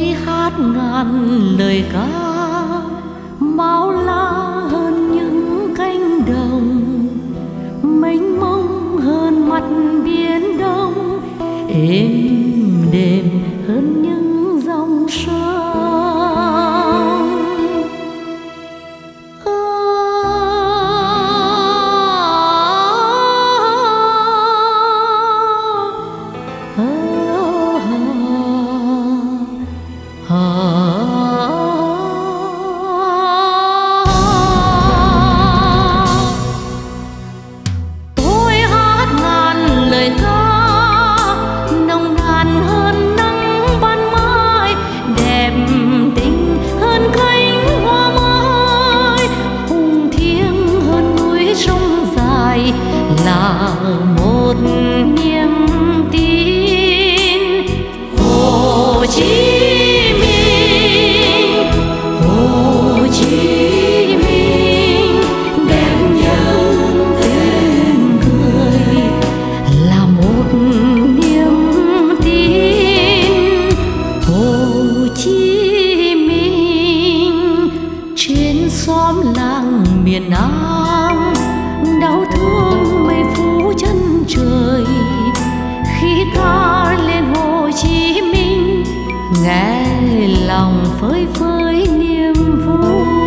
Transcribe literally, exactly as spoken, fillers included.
tôi hát ngàn lời ca bao la hơn những cánh đồng, mênh mông hơn mặt biển đông, êm đềm hơn những dòng sông. Tôi hát ngàn lời ca nồng nàn hơn nắng ban mai, đẹp tình hơn cánh hoa mai, hùng thiêng hơn núi sông dài, là một niềm tin. Hồ Chí xóm làng miền Nam, đau thương mây phủ chân trời, khi ca lên Hồ Chí Minh nghe lòng phơi phới niềm vui.